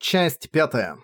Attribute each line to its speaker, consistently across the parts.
Speaker 1: Часть 5.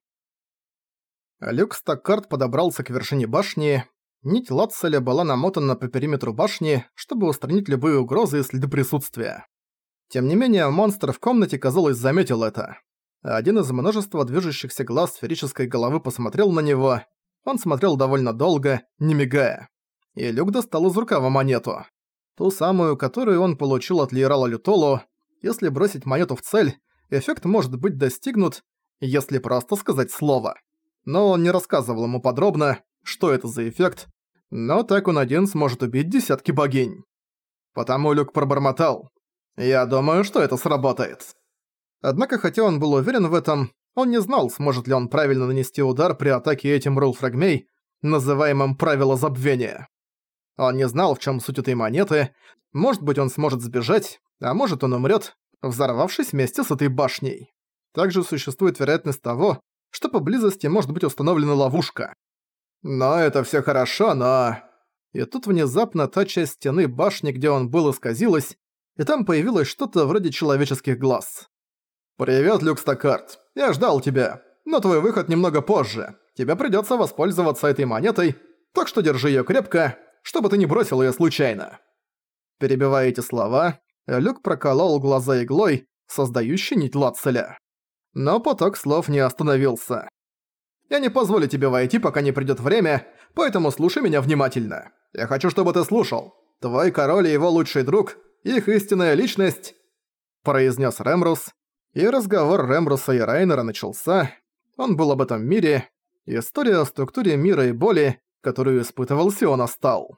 Speaker 1: Люк Стаккарт подобрался к вершине башни. Нить Латцеля была намотана по периметру башни, чтобы устранить любые угрозы и следы присутствия. Тем не менее, монстр в комнате, казалось, заметил это. Один из множества движущихся глаз сферической головы посмотрел на него. Он смотрел довольно долго, не мигая. И Люк достал из рукава монету. Ту самую, которую он получил от Лейрала Лютолу. Если бросить монету в цель, эффект может быть достигнут, если просто сказать слово. Но он не рассказывал ему подробно, что это за эффект, но так он один сможет убить десятки богинь. Потому Люк пробормотал: «Я думаю, что это сработает». Однако, хотя он был уверен в этом, он не знал, сможет ли он правильно нанести удар при атаке этим рулфрагмей, называемым «правило забвения». Он не знал, в чем суть этой монеты, может быть, он сможет сбежать, а может, он умрет, взорвавшись вместе с этой башней. Также существует вероятность того, что поблизости может быть установлена ловушка. Но это все хорошо, но... И тут внезапно та часть стены башни, где он был, исказилась, и там появилось что-то вроде человеческих глаз. «Привет, Люк Стаккарт. Я ждал тебя, но твой выход немного позже. Тебе придётся воспользоваться этой монетой, так что держи её крепко, чтобы ты не бросил её случайно». Перебивая эти слова, Люк проколол глаза иглой, создающей нить Латцеля. Но поток слов не остановился. «Я не позволю тебе войти, пока не придёт время, поэтому слушай меня внимательно. Я хочу, чтобы ты слушал. Твой король и его лучший друг, их истинная личность», — произнес Рэмрус. И разговор Рэмруса и Райнера начался. Он был об этом мире. История о структуре мира и боли, которую испытывал Сион Астал.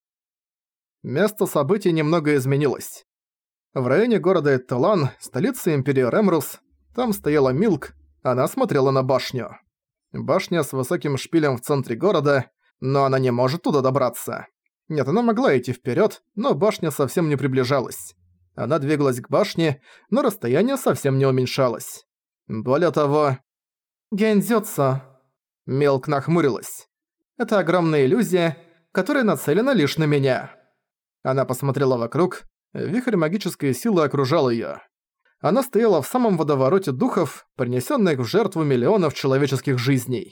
Speaker 1: Место событий немного изменилось. В районе города Эттелан, столицы империи Рэмрус, там стояла Милк, она смотрела на башню. Башня с высоким шпилем в центре города, но она не может туда добраться. Нет, она могла идти вперед, но башня совсем не приближалась. Она двигалась к башне, но расстояние совсем не уменьшалось. Более того... «Гэнзёцу...» Милк нахмурилась. «Это огромная иллюзия, которая нацелена лишь на меня». Она посмотрела вокруг, вихрь магической силы окружал её. Она стояла в самом водовороте духов, принесённых в жертву миллионов человеческих жизней.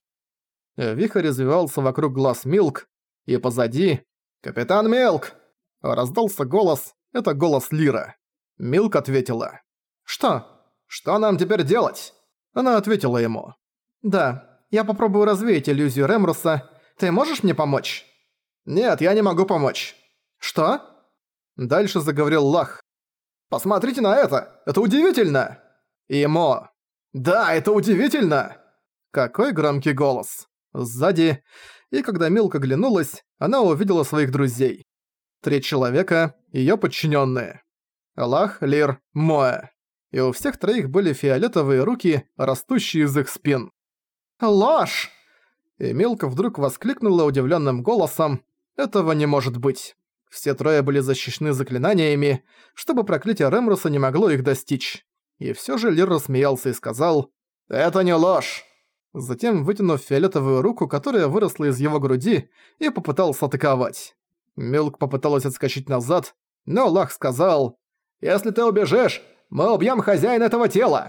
Speaker 1: Вихрь развивался вокруг глаз Милк, и позади... «Капитан Милк!» Раздался голос, это голос Лира. Милк ответила. «Что? Что нам теперь делать?» Она ответила ему. «Да, я попробую развеять иллюзию Рэмруса. Ты можешь мне помочь?» «Нет, я не могу помочь». «Что?» Дальше заговорил Лах. «Посмотрите на это! Это удивительно!» И Мо. «Да, это удивительно!» Какой громкий голос. Сзади. И когда Милк оглянулась, она увидела своих друзей. 3 человека, её подчинённые. Лах, Лир, Моэ. И у всех троих были фиолетовые руки, растущие из их спин. «Ложь!» И Милк вдруг воскликнула удивлённым голосом. «Этого не может быть!» Все трое были защищены заклинаниями, чтобы проклятие Рэмруса не могло их достичь. И всё же Лир рассмеялся и сказал: «Это не ложь!» Затем, вытянув фиолетовую руку, которая выросла из его груди, и попытался атаковать. Милк попыталась отскочить назад, но Лах сказал: «Если ты убежишь, мы убьем хозяина этого тела!»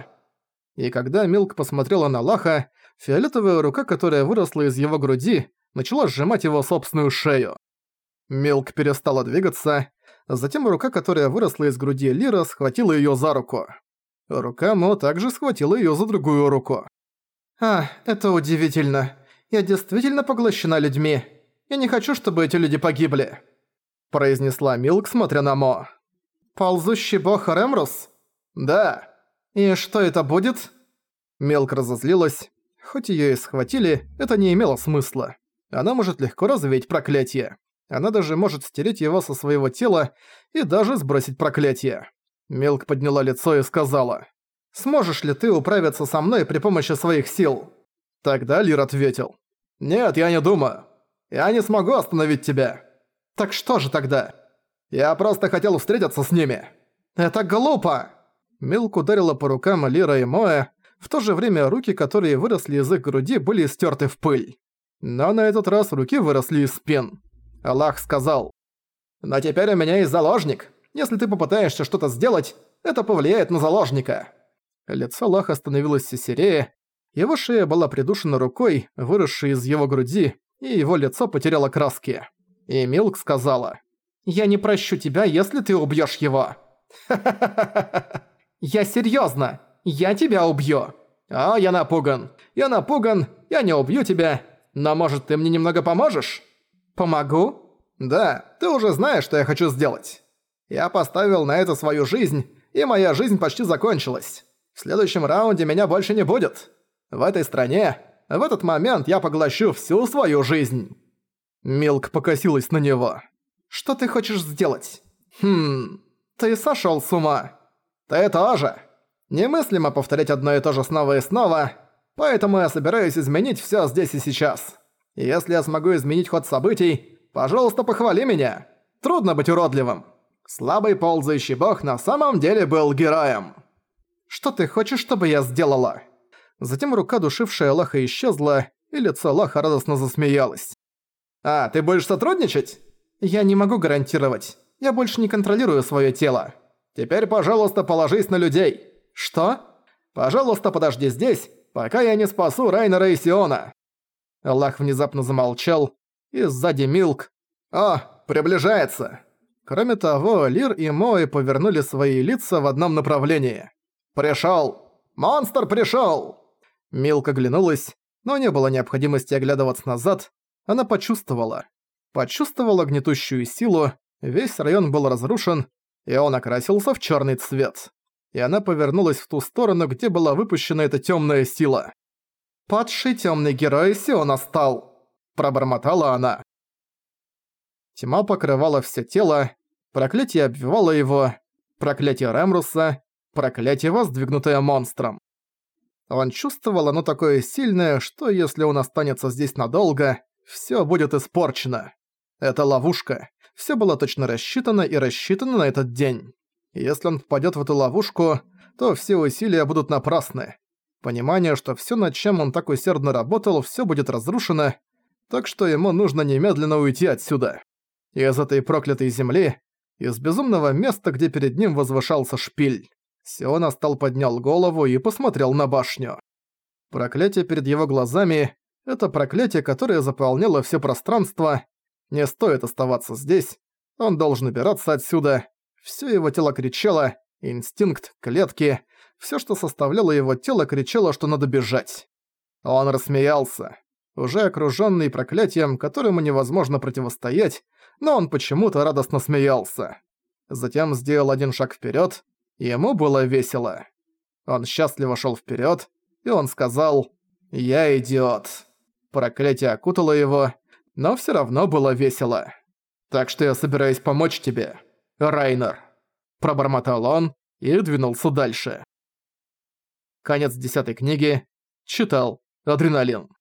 Speaker 1: И когда Милк посмотрела на Лаха, фиолетовая рука, которая выросла из его груди, начала сжимать его собственную шею. Милк перестала двигаться, затем рука, которая выросла из груди Лира, схватила её за руку. Рука Мо также схватила её за другую руку. Это удивительно. Я действительно поглощена людьми. Я не хочу, чтобы эти люди погибли», — произнесла Милк, смотря на Мо. «Ползущий бог Рэмрус?» «Да». «И что это будет?» Милк разозлилась. Хоть её и схватили, это не имело смысла. Она может легко развеять проклятие. Она даже может стереть его со своего тела и даже сбросить проклятие. Милк подняла лицо и сказала: «Сможешь ли ты управиться со мной при помощи своих сил?» Тогда Лир ответил: «Нет, я не думаю. Я не смогу остановить тебя». «Так что же тогда?» «Я просто хотел встретиться с ними». «Это глупо!» Милк ударила по рукам Лира и Моэ, в то же время руки, которые выросли из их груди, были стёрты в пыль. Но на этот раз руки выросли из спин. Аллах сказал: «Но теперь у меня есть заложник. Если ты попытаешься что-то сделать, это повлияет на заложника». Лицо Лаха становилось все серее, Его шея была придушена рукой, выросшей из его груди, и его лицо потеряло краски. И Милк сказала: «Я не прощу тебя, если ты убьёшь его». «Ха-ха-ха-ха-ха! Я серьёзно! Я тебя убью!» «А, я напуган! Я напуган! Я не убью тебя! Но может ты мне немного поможешь?» «Помогу?» «Да, ты уже знаешь, что я хочу сделать. Я поставил на это свою жизнь, и моя жизнь почти закончилась. В следующем раунде меня больше не будет. В этой стране, в этот момент я поглощу всю свою жизнь». Милк покосилась на него. «Что ты хочешь сделать?» Ты сошёл с ума. Ты тоже. Немыслимо повторять одно и то же снова и снова, поэтому я собираюсь изменить всё здесь и сейчас. Если я смогу изменить ход событий, пожалуйста, похвали меня. Трудно быть уродливым. Слабый ползающий бог на самом деле был героем. Что ты хочешь, чтобы я сделала?» Затем рука, душившая Аллаха, исчезла, и лицо Аллаха радостно засмеялось. «А, ты будешь сотрудничать?» «Я не могу гарантировать. Я больше не контролирую своё тело. Теперь, пожалуйста, положись на людей». «Что?» «Пожалуйста, подожди здесь, пока я не спасу Райнера и Сиона». Аллах внезапно замолчал, и сзади Милк. «О, приближается!» Кроме того, Лир и Моэ повернули свои лица в одном направлении. «Пришёл! Монстр пришёл!» Милк оглянулась, но не было необходимости оглядываться назад. Она почувствовала. Почувствовала гнетущую силу, весь район был разрушен, и он окрасился в чёрный цвет. И она повернулась в ту сторону, где была выпущена эта тёмная сила. «Падший тёмный герой Сион настал!» – пробормотала она. Тьма покрывала всё тело, проклятие обвивало его, проклятие Ремруса, проклятие, воздвигнутое монстром. Он чувствовал оно такое сильное, что если он останется здесь надолго, всё будет испорчено. Это ловушка. Всё было точно рассчитано и рассчитано на этот день. Если он попадёт в эту ловушку, то все усилия будут напрасны. Понимание, что всё, над чем он так усердно работал, всё будет разрушено, так что ему нужно немедленно уйти отсюда. Из этой проклятой земли, из безумного места, где перед ним возвышался шпиль. Сион Астал поднял голову и посмотрел на башню. Проклятие перед его глазами — это проклятие, которое заполняло всё пространство. Не стоит оставаться здесь, он должен убираться отсюда. Всё его тело кричало, инстинкт, клетки, всё, что составляло его тело, кричало, что надо бежать. Он рассмеялся. Уже окружённый проклятием, которому невозможно противостоять, но он почему-то радостно смеялся. Затем сделал один шаг вперёд, и ему было весело. Он счастливо шёл вперёд, и он сказал: «Я идиот». Проклятие окутало его, но всё равно было весело. «Так что я собираюсь помочь тебе, Райнер», – пробормотал он и двинулся дальше. Конец 10 книги. Читал Адреналин.